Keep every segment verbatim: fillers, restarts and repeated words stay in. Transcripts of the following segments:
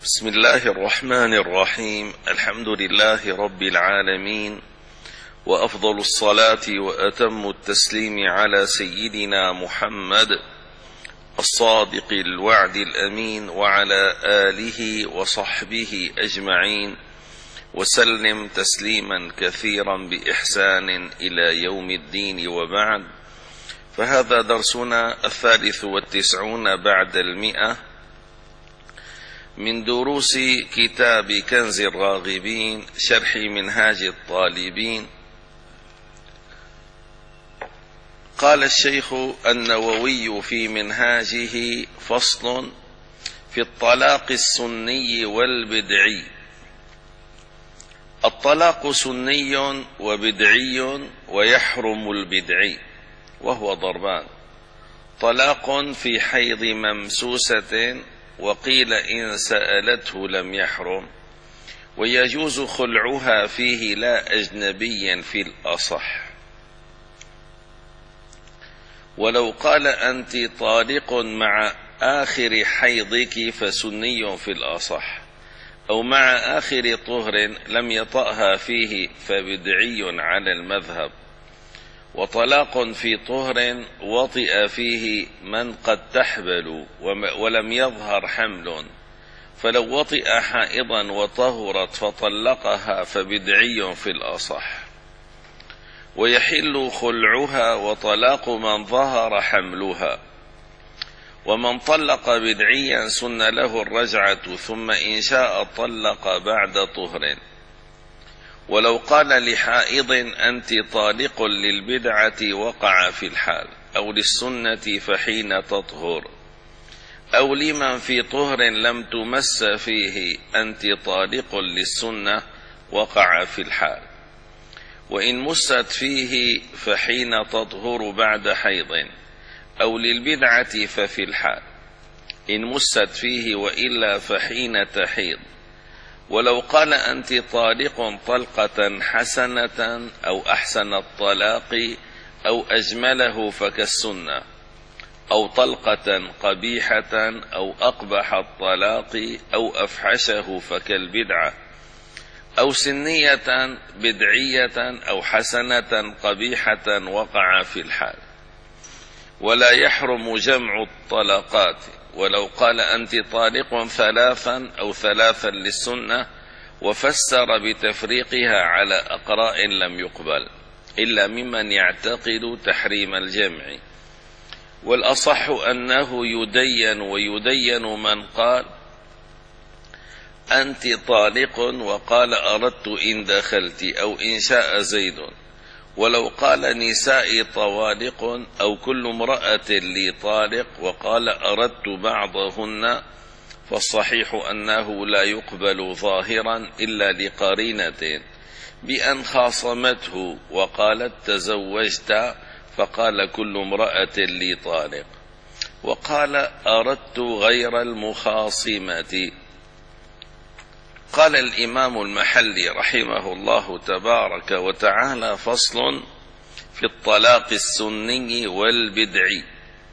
بسم الله الرحمن الرحيم. الحمد لله رب العالمين، وأفضل الصلاة وأتم التسليم على سيدنا محمد الصادق الوعد الأمين، وعلى آله وصحبه أجمعين، وسلم تسليما كثيرا بإحسان إلى يوم الدين، وبعد. فهذا درسنا الثالث والتسعون بعد المئة من دروس كتاب كنز الراغبين شرح منهاج الطالبين. قال الشيخ النووي في منهاجه: فصل في الطلاق السني والبدعي. الطلاق سني وبدعي، ويحرم البدعي، وهو ضربان: طلاق في حيض ممسوسة، وقيل إن سألته لم يحرم، ويجوز خلعها فيه لا أجنبيا في الأصح. ولو قال أنت طالق مع آخر حيضك فسني في الأصح، أو مع آخر طهر لم يطأها فيه فبدعي على المذهب. وطلاق في طهر وطئ فيه من قد تحبل ولم يظهر حمل، فلو وطئ حائضا وطهرت فطلقها فبدعي في الأصح. ويحل خلعها وطلاق من ظهر حملها. ومن طلق بدعيا سن له الرجعة، ثم إن شاء طلق بعد طهر. ولو قال لحائض أنت طالق للبدعة وقع في الحال، أو للسنة فحين تطهر، أو لمن في طهر لم تمس فيه أنت طالق للسنة وقع في الحال. وإن مست فيه فحين تطهر بعد حيض، أو للبدعة ففي الحال إن مست فيه، وإلا فحين تحيض. ولو قال أنت طالق طلقة حسنة أو أحسن الطلاق أو أجمله فكالسنة، أو طلقة قبيحة أو أقبح الطلاق أو أفحشه فكالبدعة، أو سنية بدعية أو حسنة قبيحة وقع في الحال. ولا يحرم جمع الطلقات. ولو قال أنت طالق ثلاثا أو ثلاثا للسنة، وفسر بتفريقها على أقراء لم يقبل إلا ممن يعتقد تحريم الجمع. والأصح أنه يدين، ويدين من قال أنت طالق وقال أردت إن دخلت، أو إن شاء زيد. ولو قال نسائي طوالق، أو كل امرأة لي طالق، وقال أردت بعضهن، فالصحيح أنه لا يقبل ظاهرا إلا لقرينة بأن خاصمته وقالت تزوجت، فقال كل امرأة لي طالق، وقال أردت غير المخاصمة. قال الإمام المحلي رحمه الله تبارك وتعالى: فصل في الطلاق السني والبدعي.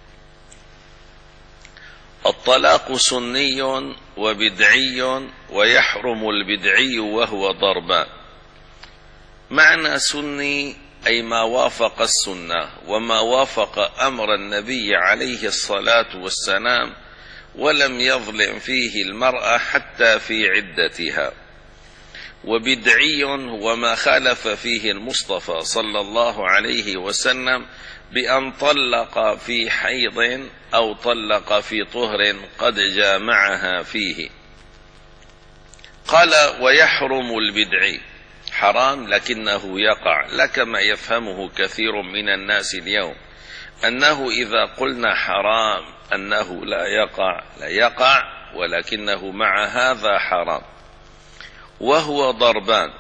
الطلاق سني وبدعي، ويحرم البدعي، وهو ضربان. معنى سني أي ما وافق السنة، وما وافق أمر النبي عليه الصلاة والسلام، ولم يظلم فيه المرأة حتى في عدتها. وبدعي وما خالف فيه المصطفى صلى الله عليه وسلم بأن طلق في حيض أو طلق في طهر قد جامعها فيه. قال: ويحرم البدعي. حرام لكنه يقع، لا كما يفهمه كثير من الناس اليوم، أنه إذا قلنا حرام أنه لا يقع. لا يقع، ولكنه مع هذا حرام، وهو ضربان: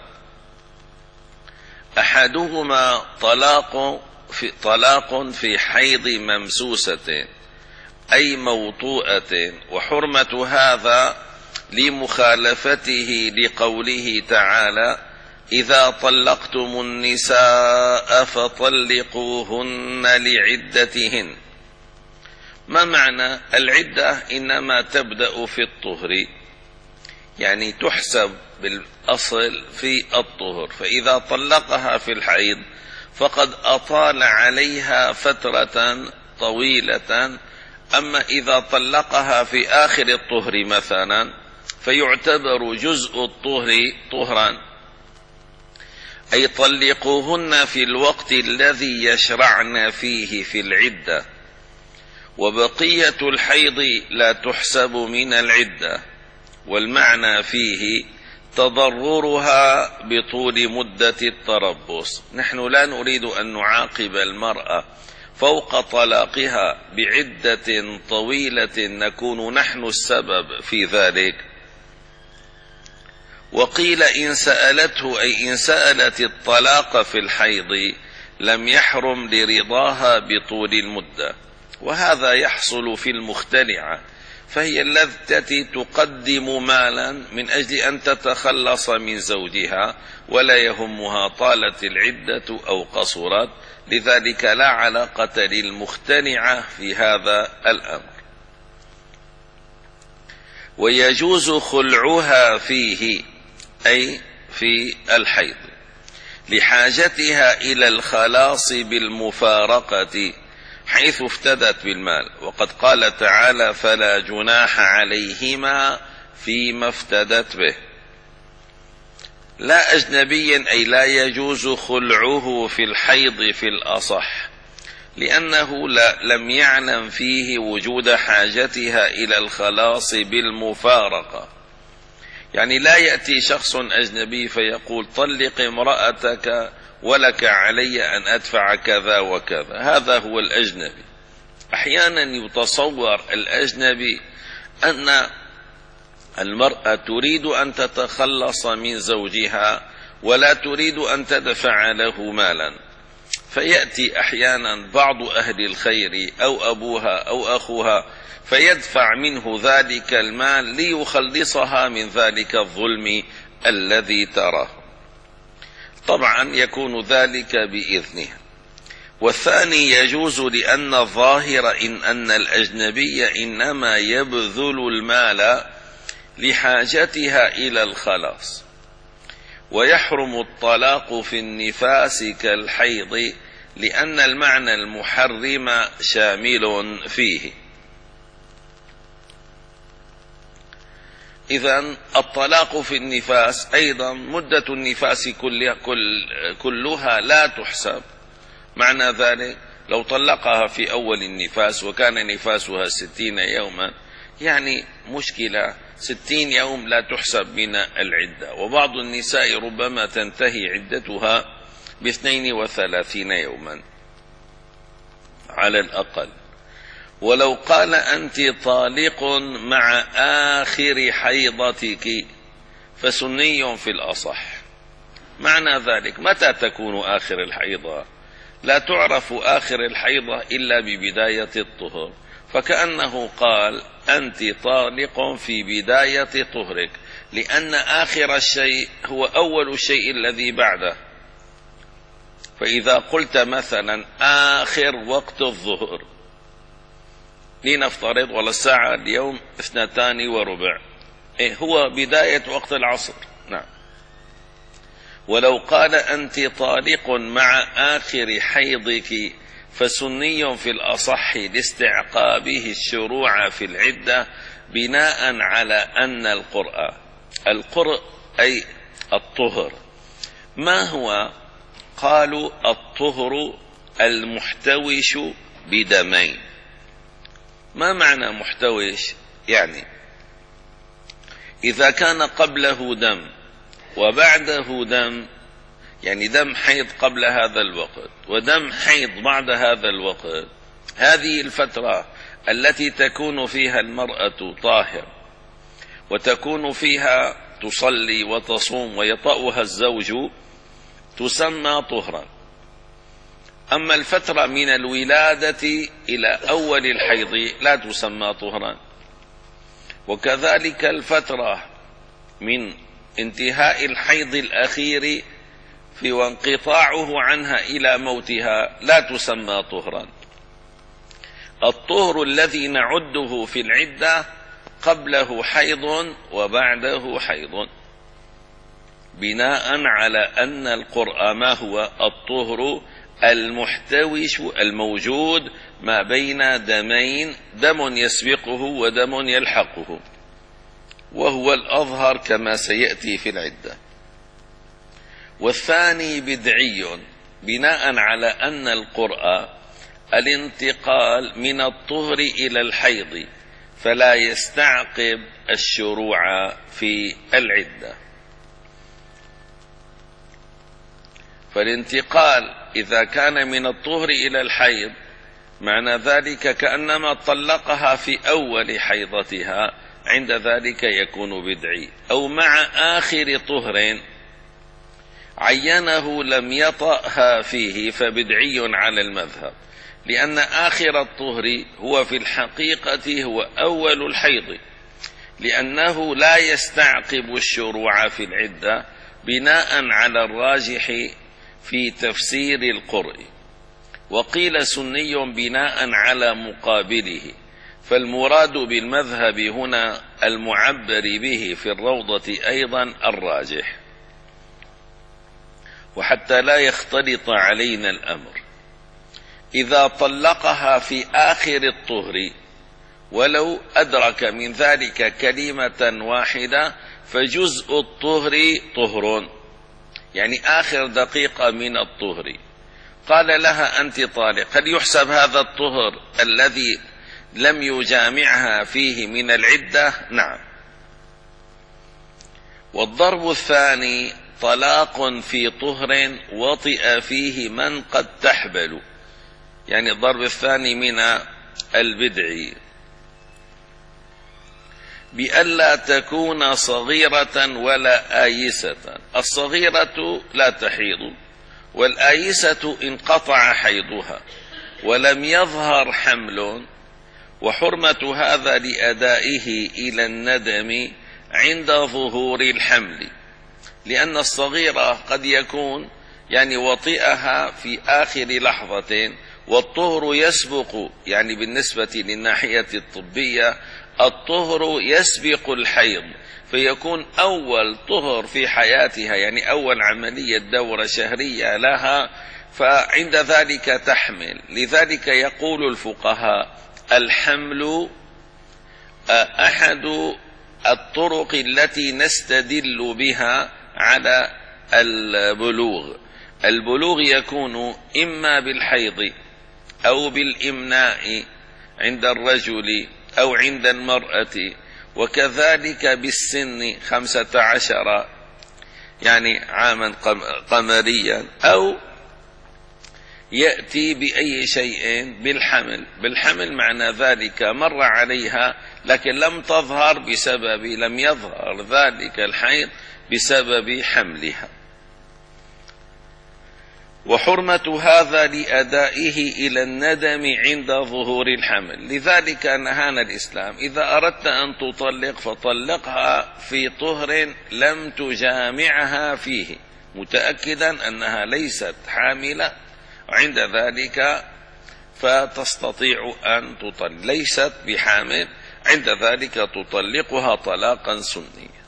أحدهما طلاق في, طلاق في حيض ممسوسة أي موطوءة، وحرمة هذا لمخالفته لقوله تعالى: إذا طلقتم النساء فطلقوهن لعدتهن. ما معنى العدة؟ إنما تبدأ في الطهر، يعني تحسب بالأصل في الطهر، فإذا طلقها في الحيض فقد أطال عليها فترة طويلة. أما إذا طلقها في آخر الطهر مثلا فيعتبر جزء الطهر طهرا، أي طلقوهن في الوقت الذي يشرعن فيه في العدة، وبقية الحيض لا تحسب من العدة، والمعنى فيه تضررها بطول مدة التربص. نحن لا نريد أن نعاقب المرأة فوق طلاقها بعدة طويلة نكون نحن السبب في ذلك. وقيل إن سألته، أي إن سألت الطلاق في الحيض لم يحرم لرضاها بطول المدة، وهذا يحصل في المختلعة، فهي التي تقدم مالا من أجل أن تتخلص من زوجها ولا يهمها طالت العدة أو قصرت، لذلك لا علاقة للمختلعة في هذا الأمر. ويجوز خلعها فيه، أي في الحيض، لحاجتها إلى الخلاص بالمفارقة حيث افتدت بالمال، وقد قال تعالى فلا جناح عليهما فيما افتدت به. لا أجنبيا، أي لا يجوز خلعه في الحيض في الأصح، لأنه لا لم يعلم فيه وجود حاجتها إلى الخلاص بالمفارقة. يعني لا يأتي شخص أجنبي فيقول طلق امرأتك ولك علي أن أدفع كذا وكذا، هذا هو الأجنبي. أحيانا يتصور الأجنبي أن المرأة تريد أن تتخلص من زوجها ولا تريد أن تدفع له مالا، فيأتي أحيانا بعض أهل الخير أو أبوها أو أخوها فيدفع منه ذلك المال ليخلصها من ذلك الظلم الذي تراه. طبعا يكون ذلك بإذنه. والثاني يجوز لأن الظاهر إن أن الأجنبي إنما يبذل المال لحاجتها إلى الخلاص. ويحرم الطلاق في النفاس كالحيض لأن المعنى المحرم شامل فيه. إذن الطلاق في النفاس أيضا مدة النفاس كلها, كل كلها لا تحسب. معنى ذلك لو طلقها في أول النفاس وكان نفاسها ستين يوما، يعني مشكلة، ستين يوم لا تحسب من العدة، وبعض النساء ربما تنتهي عدتها باثنين وثلاثين يوما على الأقل. ولو قال أنت طالق مع آخر حيضتك فسني في الأصح. معنى ذلك متى تكون آخر الحيضة؟ لا تعرف آخر الحيضة إلا ببداية الطهر، فكأنه قال أنت طالق في بداية طهرك، لأن آخر الشيء هو أول الشيء الذي بعده. فإذا قلت مثلا آخر وقت الظهر لنفترض ولا الساعة اليوم اثنتان وربع، إيه هو بداية وقت العصر. نعم. ولو قال أنت طالق مع آخر حيضك فسني في الأصح لاستعقابه الشروع في العدة بناء على أن القرء القرء أي الطهر. ما هو؟ قالوا الطهر المحتوش بدمين. ما معنى محتوش؟ يعني إذا كان قبله دم وبعده دم، يعني دم حيض قبل هذا الوقت ودم حيض بعد هذا الوقت، هذه الفترة التي تكون فيها المرأة طاهر وتكون فيها تصلي وتصوم ويطأها الزوج تسمى طهرا. أما الفترة من الولادة إلى أول الحيض لا تسمى طهرا. وكذلك الفترة من انتهاء الحيض الأخير في وانقطاعه عنها إلى موتها لا تسمى طهرا. الطهر الذي نعده في العدة قبله حيض وبعده حيض، بناء على أن القرء ما هو؟ الطهر المحتوش الموجود ما بين دمين، دم يسبقه ودم يلحقه، وهو الأظهر كما سيأتي في العدة. والثاني بدعي، بناء على أن القرء الانتقال من الطهر إلى الحيض، فلا يستعقب الشروع في العدة. فالانتقال إذا كان من الطهر إلى الحيض معنى ذلك كأنما طلقها في أول حيضتها، عند ذلك يكون بدعي. أو مع آخر طهر عينه لم يطأها فيه فبدعي على المذهب، لأن آخر الطهر هو في الحقيقة هو أول الحيض، لأنه لا يستعقب الشروع في العدة، بناء على الراجح في تفسير القرء. وقيل سني بناء على مقابله، فالمراد بالمذهب هنا المعبر به في الروضة أيضا الراجح. وحتى لا يختلط علينا الأمر، إذا طلقها في آخر الطهر ولو أدرك من ذلك كلمة واحدة فجزء الطهر طهر، يعني آخر دقيقة من الطهر، قال لها أنت طالق، هل يحسب هذا الطهر الذي لم يجامعها فيه من العدة؟ نعم. والضرب الثاني طلاق في طهر وطئ فيه من قد تحبل، يعني الضرب الثاني من البدع، بألا تكون صغيرة ولا آيسة. الصغيرة لا تحيض، والآيسة انقطع حيضها ولم يظهر حمل، وحرمة هذا لأدائه إلى الندم عند ظهور الحمل، لأن الصغيرة قد يكون يعني وطئها في آخر لحظة، والطهر يسبق، يعني بالنسبة للناحية الطبية الطهر يسبق الحيض، فيكون أول طهر في حياتها، يعني أول عملية دورة شهرية لها، فعند ذلك تحمل. لذلك يقول الفقهاء الحمل أحد الطرق التي نستدل بها على البلوغ. البلوغ يكون إما بالحيض أو بالإمناء عند الرجل أو عند المرأة، وكذلك بالسن خمسة عشر يعني عاما قمريا، أو يأتي بأي شيء بالحمل. بالحمل معنى ذلك مر عليها لكن لم تظهر بسبب لم يظهر ذلك الحيض بسبب حملها. وحرمة هذا لأدائه إلى الندم عند ظهور الحمل. لذلك نهانا الإسلام إذا أردت أن تطلق فطلقها في طهر لم تجامعها فيه، متأكدا أنها ليست حاملة، وعند ذلك فتستطيع أن تطلق، ليست بحامل، عند ذلك تطلقها طلاقا سنيا.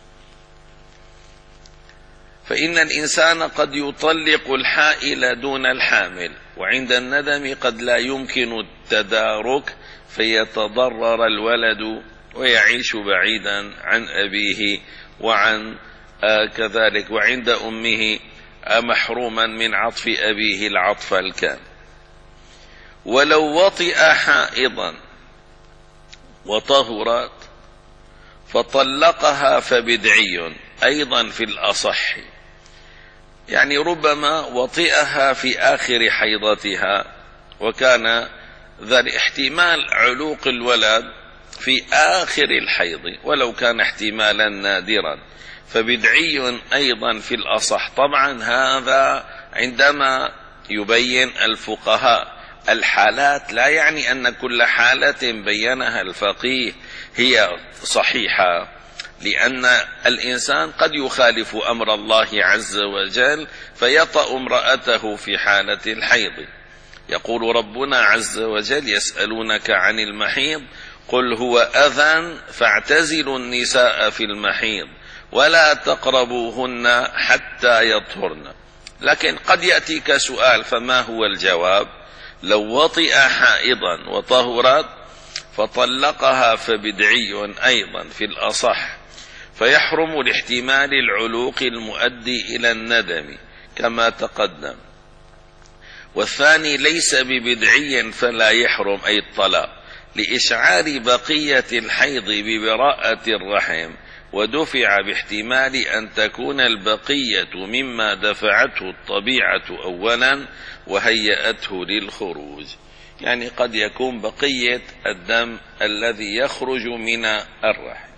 فإن الإنسان قد يطلق الحائل دون الحامل، وعند الندم قد لا يمكن التدارك فيتضرر الولد ويعيش بعيدا عن أبيه وعن آه كذلك وعند أمه آه محروما من عطف أبيه العطف الكامل. ولو وطئ حائضا وطهرت فطلقها فبدعي أيضا في الأصح، يعني ربما وطئها في آخر حيضتها، وكان ذلك احتمال علوق الولد في آخر الحيض ولو كان احتمالا نادرا، فبدعي أيضا في الأصح. طبعا هذا عندما يبين الفقهاء الحالات لا يعني أن كل حالة بينها الفقيه هي صحيحة، لأن الإنسان قد يخالف أمر الله عز وجل فيطأ امرأته في حالة الحيض. يقول ربنا عز وجل: يسألونك عن المحيض قل هو أذى فاعتزلوا النساء في المحيض ولا تقربوهن حتى يطهرن. لكن قد يأتيك سؤال، فما هو الجواب؟ لو وطئ حائضا وطهرت فطلقها فبدعي أيضا في الأصح، فيحرم لاحتمال العلوق المؤدي إلى الندم كما تقدم. والثاني ليس ببدعي فلا يحرم أي الطلاق، لإشعار بقية الحيض ببراءة الرحم، ودفع باحتمال أن تكون البقية مما دفعته الطبيعة أولا وهيأته للخروج. يعني قد يكون بقية الدم الذي يخرج من الرحم.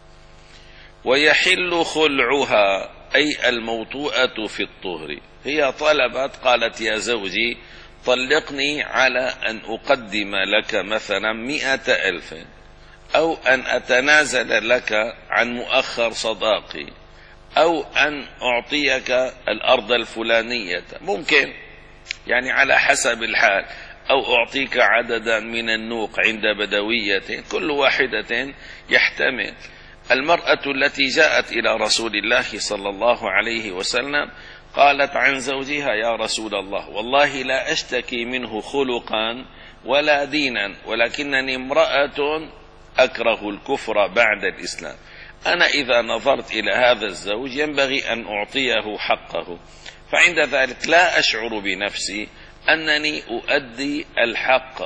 ويحل خلعها أي الموطوءة في الطهر. هي طلبت قالت يا زوجي طلقني على أن أقدم لك مثلا مئة ألف، أو أن أتنازل لك عن مؤخر صداقي، أو أن أعطيك الأرض الفلانية، ممكن يعني على حسب الحال، أو أعطيك عددا من النوق عند بدوية، كل واحدة يحتمل. المرأة التي جاءت إلى رسول الله صلى الله عليه وسلم قالت عن زوجها يا رسول الله والله لا أشتكي منه خلقا ولا دينا، ولكنني امرأة أكره الكفر بعد الإسلام. أنا إذا نظرت إلى هذا الزوج ينبغي أن أعطيه حقه، فعند ذلك لا أشعر بنفسي أنني أؤدي الحق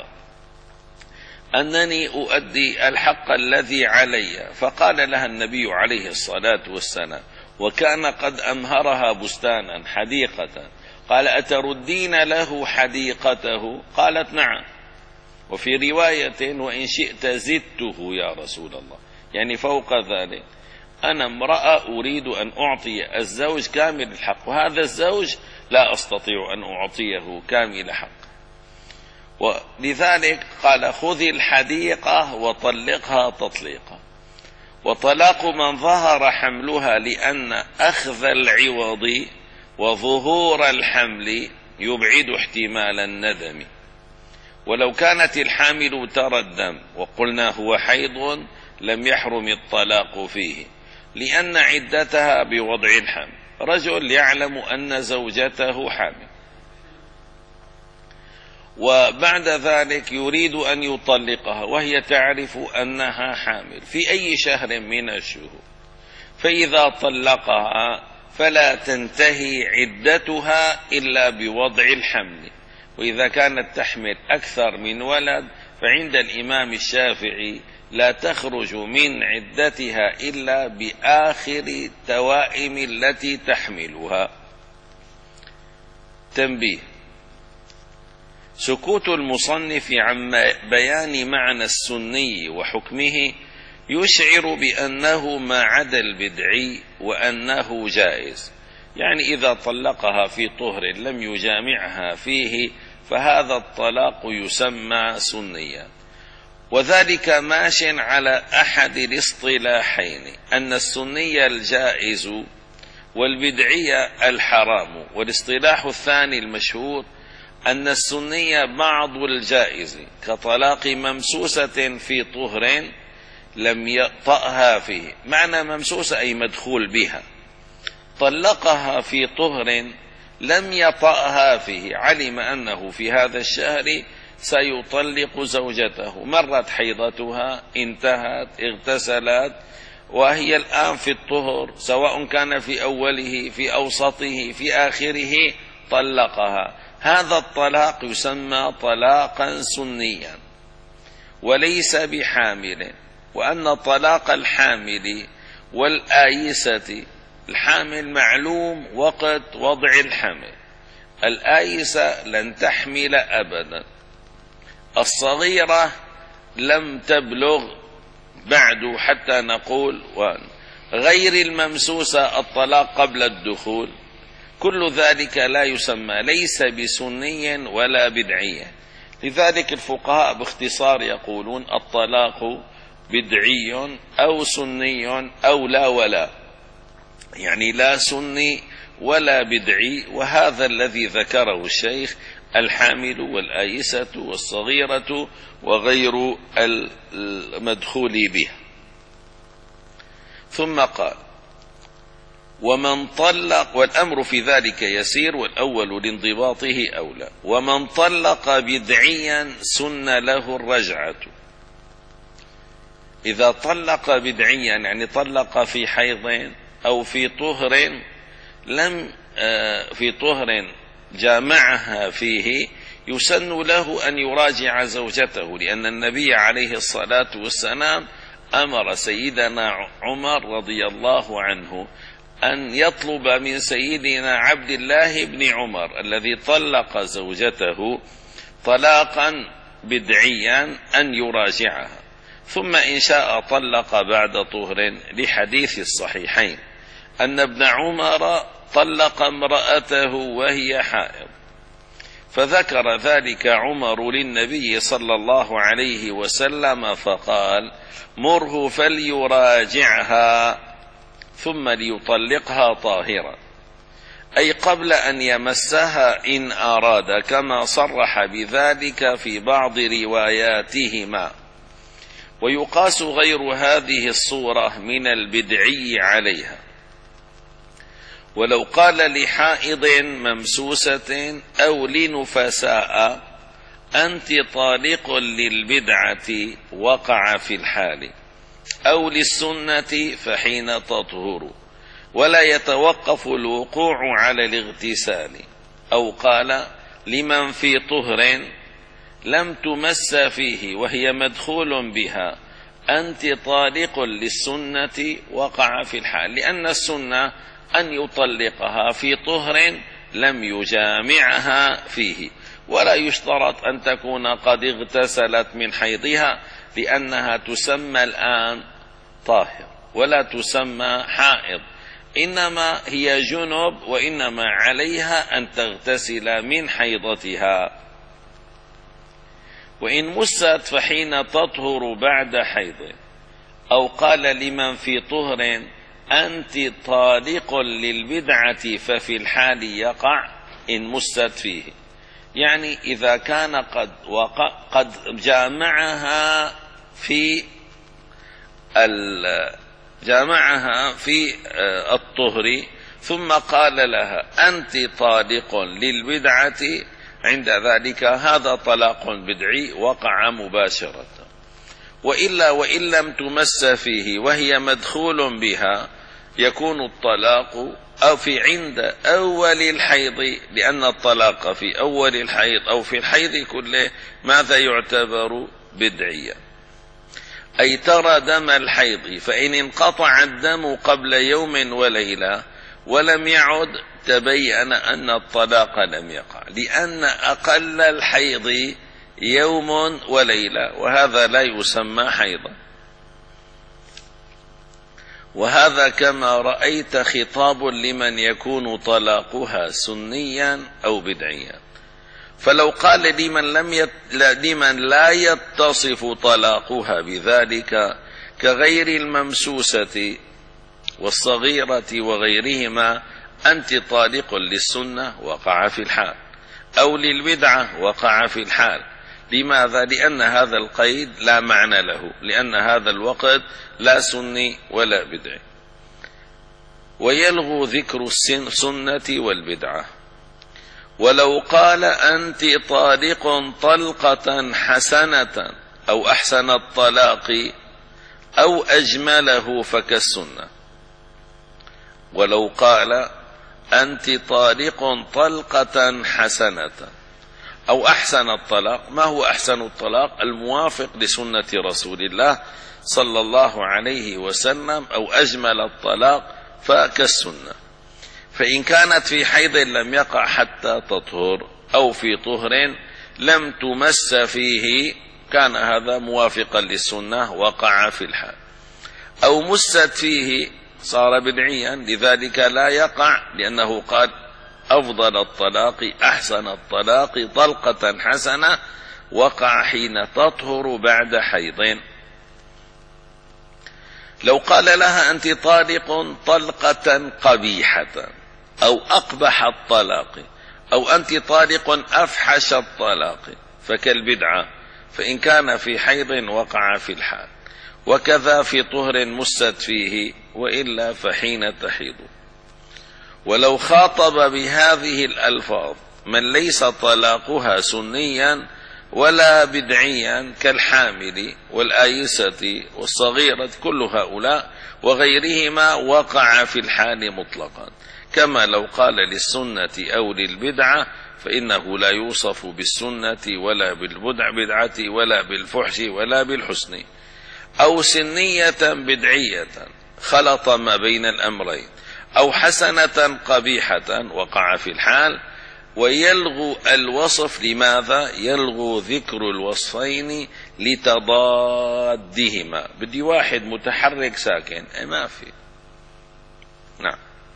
أنني أؤدي الحق الذي علي. فقال لها النبي عليه الصلاة والسلام، وكان قد أمهرها بستانا حديقة، قال أتردين له حديقته؟ قالت نعم. وفي رواية وإن شئت زدته يا رسول الله، يعني فوق ذلك. أنا امرأة أريد أن أعطي الزوج كامل الحق، وهذا الزوج لا أستطيع أن أعطيه كامل حق. ولذلك قال خذي الحديقة وطلقها تطليقا. وطلاق من ظهر حملها، لأن أخذ العوض وظهور الحمل يبعد احتمال الندم. ولو كانت الحامل ترى الدم وقلنا هو حيض لم يحرم الطلاق فيه، لأن عدتها بوضع الحمل. رجل يعلم أن زوجته حامل وبعد ذلك يريد أن يطلقها وهي تعرف أنها حامل في أي شهر من الشهور، فإذا طلقها فلا تنتهي عدتها إلا بوضع الحمل. وإذا كانت تحمل أكثر من ولد فعند الإمام الشافعي لا تخرج من عدتها إلا بآخر التوائم التي تحملها. تنبيه: سكوت المصنف عن بيان معنى السني وحكمه يشعر بأنه ما عدا البدعي وأنه جائز. يعني إذا طلقها في طهر لم يجامعها فيه فهذا الطلاق يسمى سنيا، وذلك ماش على أحد الاصطلاحين، أن السني الجائز والبدعي الحرام. والاصطلاح الثاني المشهور أن السني بعض الجائز، كطلاق ممسوسة في طهر لم يطأها فيه. معنى ممسوسة أي مدخول بها، طلقها في طهر لم يطأها فيه، علم أنه في هذا الشهر سيطلق زوجته، مرت حيضتها، انتهت، اغتسلت، وهي الآن في الطهر، سواء كان في أوله في أوسطه في آخره، طلقها. هذا الطلاق يسمى طلاقا سنيا وليس بحامل. وأن طلاق الحامل والآيسة، الحامل معلوم وقت وضع الحمل، الآيسة لن تحمل أبدا، الصغيرة لم تبلغ بعد حتى نقول، غير الممسوسة الطلاق قبل الدخول، كل ذلك لا يسمى، ليس بسني ولا بدعي. لذلك الفقهاء باختصار يقولون الطلاق بدعي أو سني أو لا ولا، يعني لا سني ولا بدعي. وهذا الذي ذكره الشيخ الحامل والآيسة والصغيرة وغير المدخول بها. ثم قال: ومن طلق، والأمر في ذلك يسير، والأول لانضباطه أولى. ومن طلق بدعيا سن له الرجعة. إذا طلق بدعيا يعني طلق في حيض أو في طهر لم في طهر جامعها فيه، يسن له أن يراجع زوجته، لأن النبي عليه الصلاة والسلام أمر سيدنا عمر رضي الله عنه أن يطلب من سيدنا عبد الله بن عمر الذي طلق زوجته طلاقا بدعيا أن يراجعها، ثم إن شاء طلق بعد طهر، لحديث الصحيحين أن ابن عمر طلق امرأته وهي حائض، فذكر ذلك عمر للنبي صلى الله عليه وسلم فقال: مره فليراجعها ثم ليطلقها طاهرا، أي قبل أن يمسها إن أراد، كما صرح بذلك في بعض رواياتهما. ويقاس غير هذه الصورة من البدعي عليها. ولو قال لحائض ممسوسة أو لنفساء: أنت طالق للبدعة، وقع في الحال، أو للسنة فحين تطهر، ولا يتوقف الوقوع على الاغتسال. أو قال لمن في طهر لم تمس فيه وهي مدخول بها: أنت طالق للسنة، وقع في الحال، لأن السنة أن يطلقها في طهر لم يجامعها فيه، ولا يشترط أن تكون قد اغتسلت من حيضها، لأنها تسمى الآن طاهر ولا تسمى حائض، إنما هي جنب، وإنما عليها أن تغتسل من حيضتها. وإن مست فحين تطهر بعد حيض. أو قال لمن في طهر: أنت طالق للبدعة، ففي الحال يقع إن مست فيه، يعني إذا كان قد وقع قد جامعها في جامعها في الطهر، ثم قال لها: أنت طالق للبدعة، عند ذلك هذا طلاق بدعي وقع مباشرة. وإلا وإن لم تمس فيه وهي مدخول بها، يكون الطلاق أو في عند أول الحيض، لأن الطلاق في أول الحيض أو في الحيض كله ماذا يعتبر بدعيا؟ أي ترى دم الحيض، فإن انقطع الدم قبل يوم وليلة ولم يعد، تبين أن الطلاق لم يقع، لأن أقل الحيض يوم وليلة، وهذا لا يسمى حيضا. وهذا كما رأيت خطاب لمن يكون طلاقها سنيا أو بدعيا. فلو قال لمن, لم يت... لمن لا يتصف طلاقها بذلك، كغير الممسوسة والصغيرة وغيرهما: أنت طالق للسنة، وقع في الحال، أو للبدعة، وقع في الحال. لماذا؟ لأن هذا القيد لا معنى له، لأن هذا الوقت لا سني ولا بدعي. ويلغو ذكر السنة والبدعة. ولو قال: أنت طالق طلقة حسنة، أو أحسن الطلاق، أو أجمله، فكالسنة. ولو قال: أنت طالق طلقة حسنة، أو أحسن الطلاق. ما هو أحسن الطلاق؟ الموافق لسنة رسول الله صلى الله عليه وسلم. أو أجمل الطلاق، فكالسنة. فإن كانت في حيض لم يقع حتى تطهر، أو في طهر لم تمس فيه، كان هذا موافقا للسنة، وقع في الحال. أو مست فيه صار بدعيا، لذلك لا يقع، لأنه قال: أفضل الطلاق أحسن الطلاق طلقة حسنة، وقع حين تطهر بعد حيض. لو قال لها: أنت طالق طلقة قبيحة، أو أقبح الطلاق، أو أنت طالق أفحش الطلاق فكالبدعة، فإن كان في حيض وقع في الحال، وكذا في طهر مست فيه، وإلا فحين تحيض. ولو خاطب بهذه الألفاظ من ليس طلاقها سنيا ولا بدعيا كالحامل والآيسة والصغيرة، كل هؤلاء وغيرهما وقع في الحال مطلقا، كما لو قال للسنة أو للبدعة فإنه لا يوصف بالسنة ولا بالبدعة ولا بالفحش ولا بالحسن. أو سنية بدعية خلط ما بين الأمرين، أو حسنة قبيحة وقع في الحال، ويلغو الوصف. لماذا يلغو ذكر الوصفين؟ لتضادهما. بدي واحد متحرك ساكن، ما في. نعم.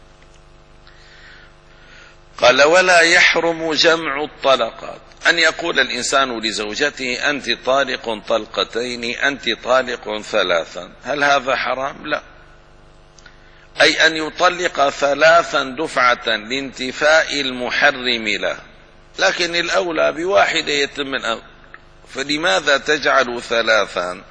قال ولا يحرم جمع الطلقات، أن يقول الإنسان لزوجته أنت طالق طلقتين، أنت طالق ثلاثا، هل هذا حرام؟ لا. أي أن يطلق ثلاثا دفعة لانتفاء المحرم له، لكن الأولى بواحدة يتم الأمر، فلماذا تجعل ثلاثا؟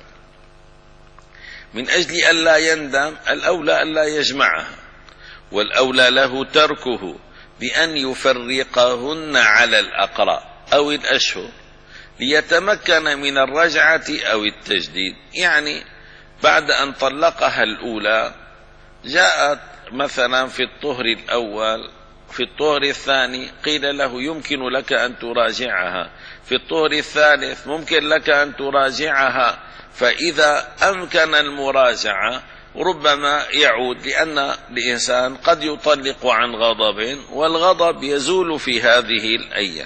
من أجل ألا يندم، الأولى ألا يجمعها، والأولى له تركه بأن يفرقهن على الأقراء أو الأشهر ليتمكن من الرجعة أو التجديد. يعني بعد أن طلقها الأولى جاءت مثلا في الطهر الأول، في الطهر الثاني قيل له يمكن لك أن تراجعها، في الطهر الثالث ممكن لك أن تراجعها، فإذا أمكن المراجعة ربما يعود، لأن الإنسان قد يطلق عن غضب، والغضب يزول في هذه الأيام.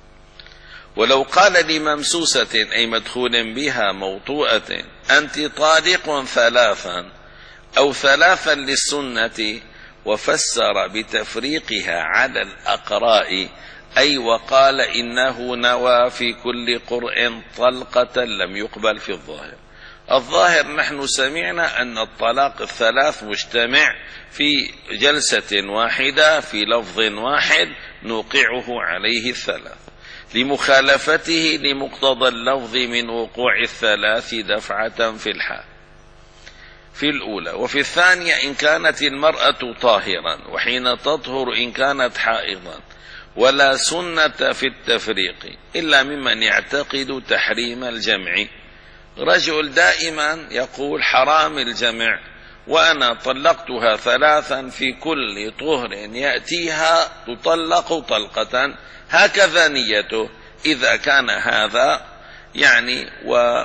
ولو قال لممسوسة أي مدخول بها موطوءة أنت طالق ثلاثا أو ثلاثا للسنة، وفسر بتفريقها على الأقراء، أي وقال إنه نوى في كل قرء طلقة لم يقبل في الظاهر. الظاهر نحن سمعنا أن الطلاق الثلاث مجتمع في جلسة واحدة في لفظ واحد نوقعه عليه الثلاث، لمخالفته لمقتضى اللفظ من وقوع الثلاث دفعة في الحال في الأولى. وفي الثانية إن كانت المرأة طاهرا، وحين تطهر إن كانت حائضا، ولا سنة في التفريق إلا ممن يعتقد تحريم الجمع. رجل دائما يقول حرام الجمع، وأنا طلقتها ثلاثا في كل طهر يأتيها تطلق طلقة، هكذا نيته. إذا كان هذا يعني و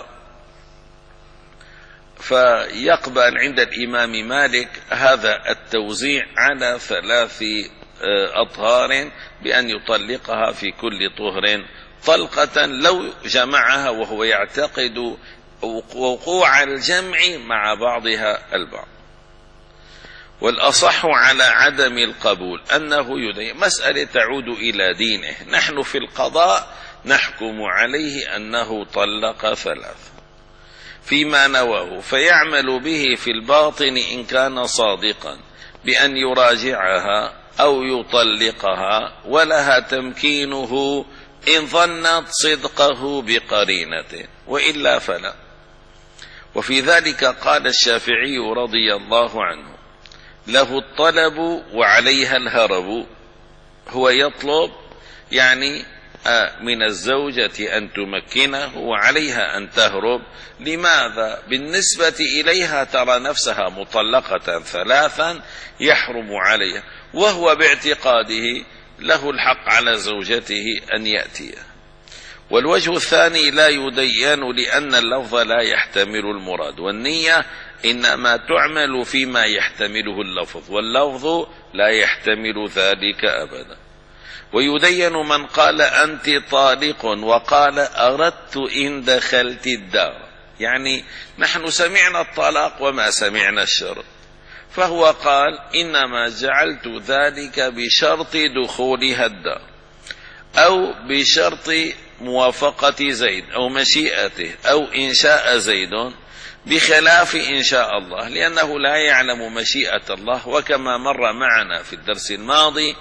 فيقبل عند الإمام مالك هذا التوزيع على ثلاث أطهار بأن يطلقها في كل طهر طلقة لو جمعها وهو يعتقد وقوع الجمع مع بعضها البعض. والأصح على عدم القبول أنه يدين، مسألة تعود إلى دينه. نحن في القضاء نحكم عليه أنه طلق ثلاث فيما نواه، فيعمل به في الباطن إن كان صادقا بأن يراجعها أو يطلقها، ولها تمكينه إن ظنت صدقه بقرينته، وإلا فلا. وفي ذلك قال الشافعي رضي الله عنه له الطلب وعليها الهرب، هو يطلب يعني من الزوجة أن تمكنه وعليها أن تهرب. لماذا؟ بالنسبة إليها ترى نفسها مطلقة ثلاثا يحرم عليها، وهو باعتقاده له الحق على زوجته أن يأتيه. والوجه الثاني لا يدين لأن اللفظ لا يحتمل المراد، والنية إنما تعمل فيما يحتمله اللفظ، واللفظ لا يحتمل ذلك أبدا. ويدين من قال أنت طالق وقال أردت إن دخلت الدار، يعني نحن سمعنا الطلاق وما سمعنا الشرط، فهو قال إنما جعلت ذلك بشرط دخولها الدار أو بشرط موافقة زيد أو مشيئته أو إن شاء زيد، بخلاف إن شاء الله، لأنه لا يعلم مشيئة الله. وكما مر معنا في الدرس الماضي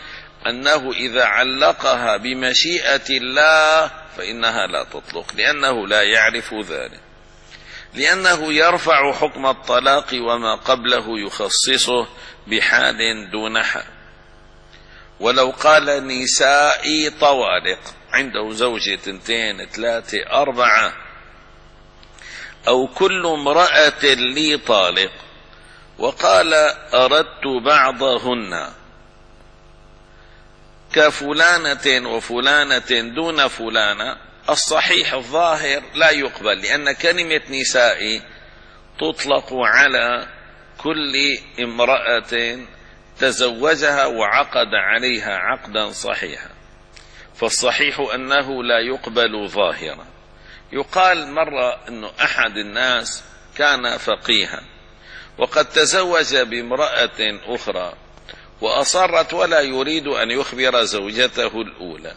أنه إذا علقها بمشيئة الله فإنها لا تطلق، لأنه لا يعرف ذلك، لأنه يرفع حكم الطلاق وما قبله يخصصه بحال دون حال. ولو قال نسائي طوالق، عنده زوجة اثنتين ثلاثة أربعة، أو كل امرأة لي طالق، وقال أردت بعضهن كفلانة وفلانة دون فلانة، الصحيح الظاهر لا يقبل، لأن كلمة نسائي تطلق على كل امرأة تزوجها وعقد عليها عقدا صحيحا، فالصحيح أنه لا يقبل ظاهرا. يقال مرة أنه أحد الناس كان فقيها وقد تزوج بامرأة أخرى وأصرت ولا يريد أن يخبر زوجته الأولى،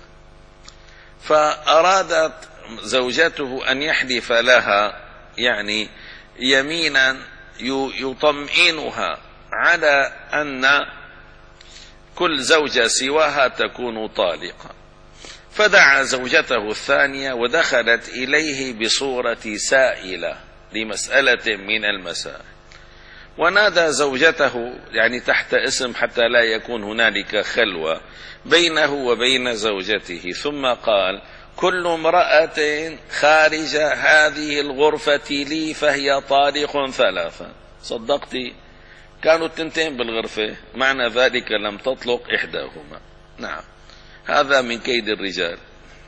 فأرادت زوجته أن يحلف لها يعني يمينا يطمئنها على أن كل زوجة سواها تكون طالقة، فدعا زوجته الثانية ودخلت إليه بصورة سائلة لمسألة من المسائل، ونادى زوجته يعني تحت اسم حتى لا يكون هنالك خلوة بينه وبين زوجته، ثم قال كل امرأة خارج هذه الغرفة لي فهي طالق ثلاثا. صدقتي؟ كانوا التنتين بالغرفة، معنى ذلك لم تطلق إحداهما. نعم، هذا من كيد الرجال.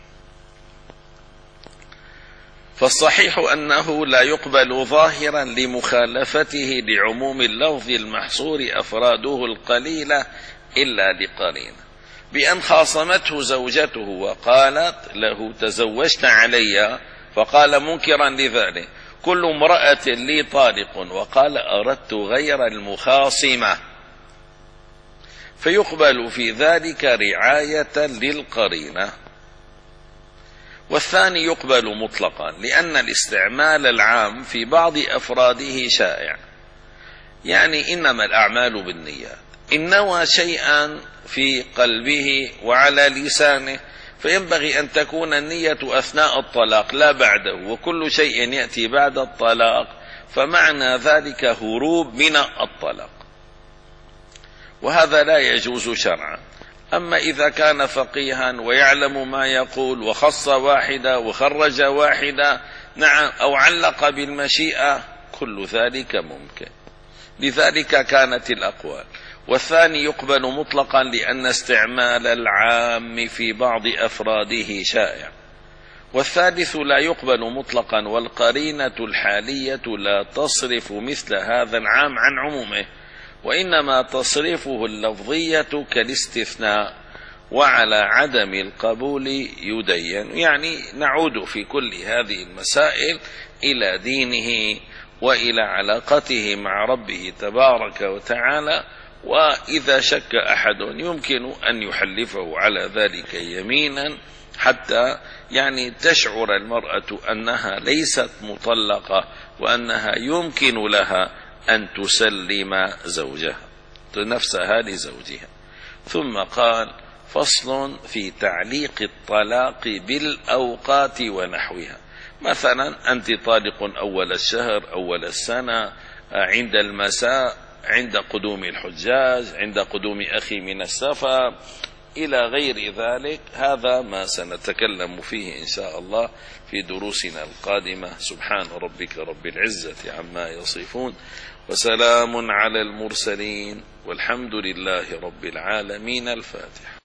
فالصحيح أنه لا يقبل ظاهرا لمخالفته لعموم اللفظ المحصور أفراده القليلة إلا لقرينة، بأن خاصمته زوجته وقالت له تزوجت علي، فقال منكرا لذلك كل امرأة لي طالق، وقال أردت غير المخاصمة، فيقبل في ذلك رعاية للقرينة. والثاني يقبل مطلقا، لأن الاستعمال العام في بعض أفراده شائع، يعني إنما الأعمال بالنيات، إن نوى شيئا في قلبه وعلى لسانه فينبغي أن تكون النية أثناء الطلاق لا بعده، وكل شيء يأتي بعد الطلاق فمعنى ذلك هروب من الطلاق، وهذا لا يجوز شرعا. أما إذا كان فقيها ويعلم ما يقول وخص واحدة وخرج واحدة، نعم، أو علق بالمشيئة، كل ذلك ممكن، لذلك كانت الأقوال. والثاني يقبل مطلقا لأن استعمال العام في بعض أفراده شائع. والثالث لا يقبل مطلقا، والقرينة الحالية لا تصرف مثل هذا العام عن عمومه، وإنما تصرفه اللفظية كالاستثناء، وعلى عدم القبول يدين. يعني نعود في كل هذه المسائل إلى دينه وإلى علاقته مع ربه تبارك وتعالى، وإذا شك أحد يمكن أن يحلفه على ذلك يمينا حتى يعني تشعر المرأة أنها ليست مطلقة، وأنها يمكن لها أن تسلم زوجها نفسها لزوجها. ثم قال فصل في تعليق الطلاق بالأوقات ونحوها، مثلا أنت طالق أول الشهر، أول السنة، عند المساء، عند قدوم الحجاج، عند قدوم أخي من السفر، إلى غير ذلك. هذا ما سنتكلم فيه إن شاء الله في دروسنا القادمة. سبحان ربك رب العزة عما يصفون، وسلام على المرسلين، والحمد لله رب العالمين. الفاتحة.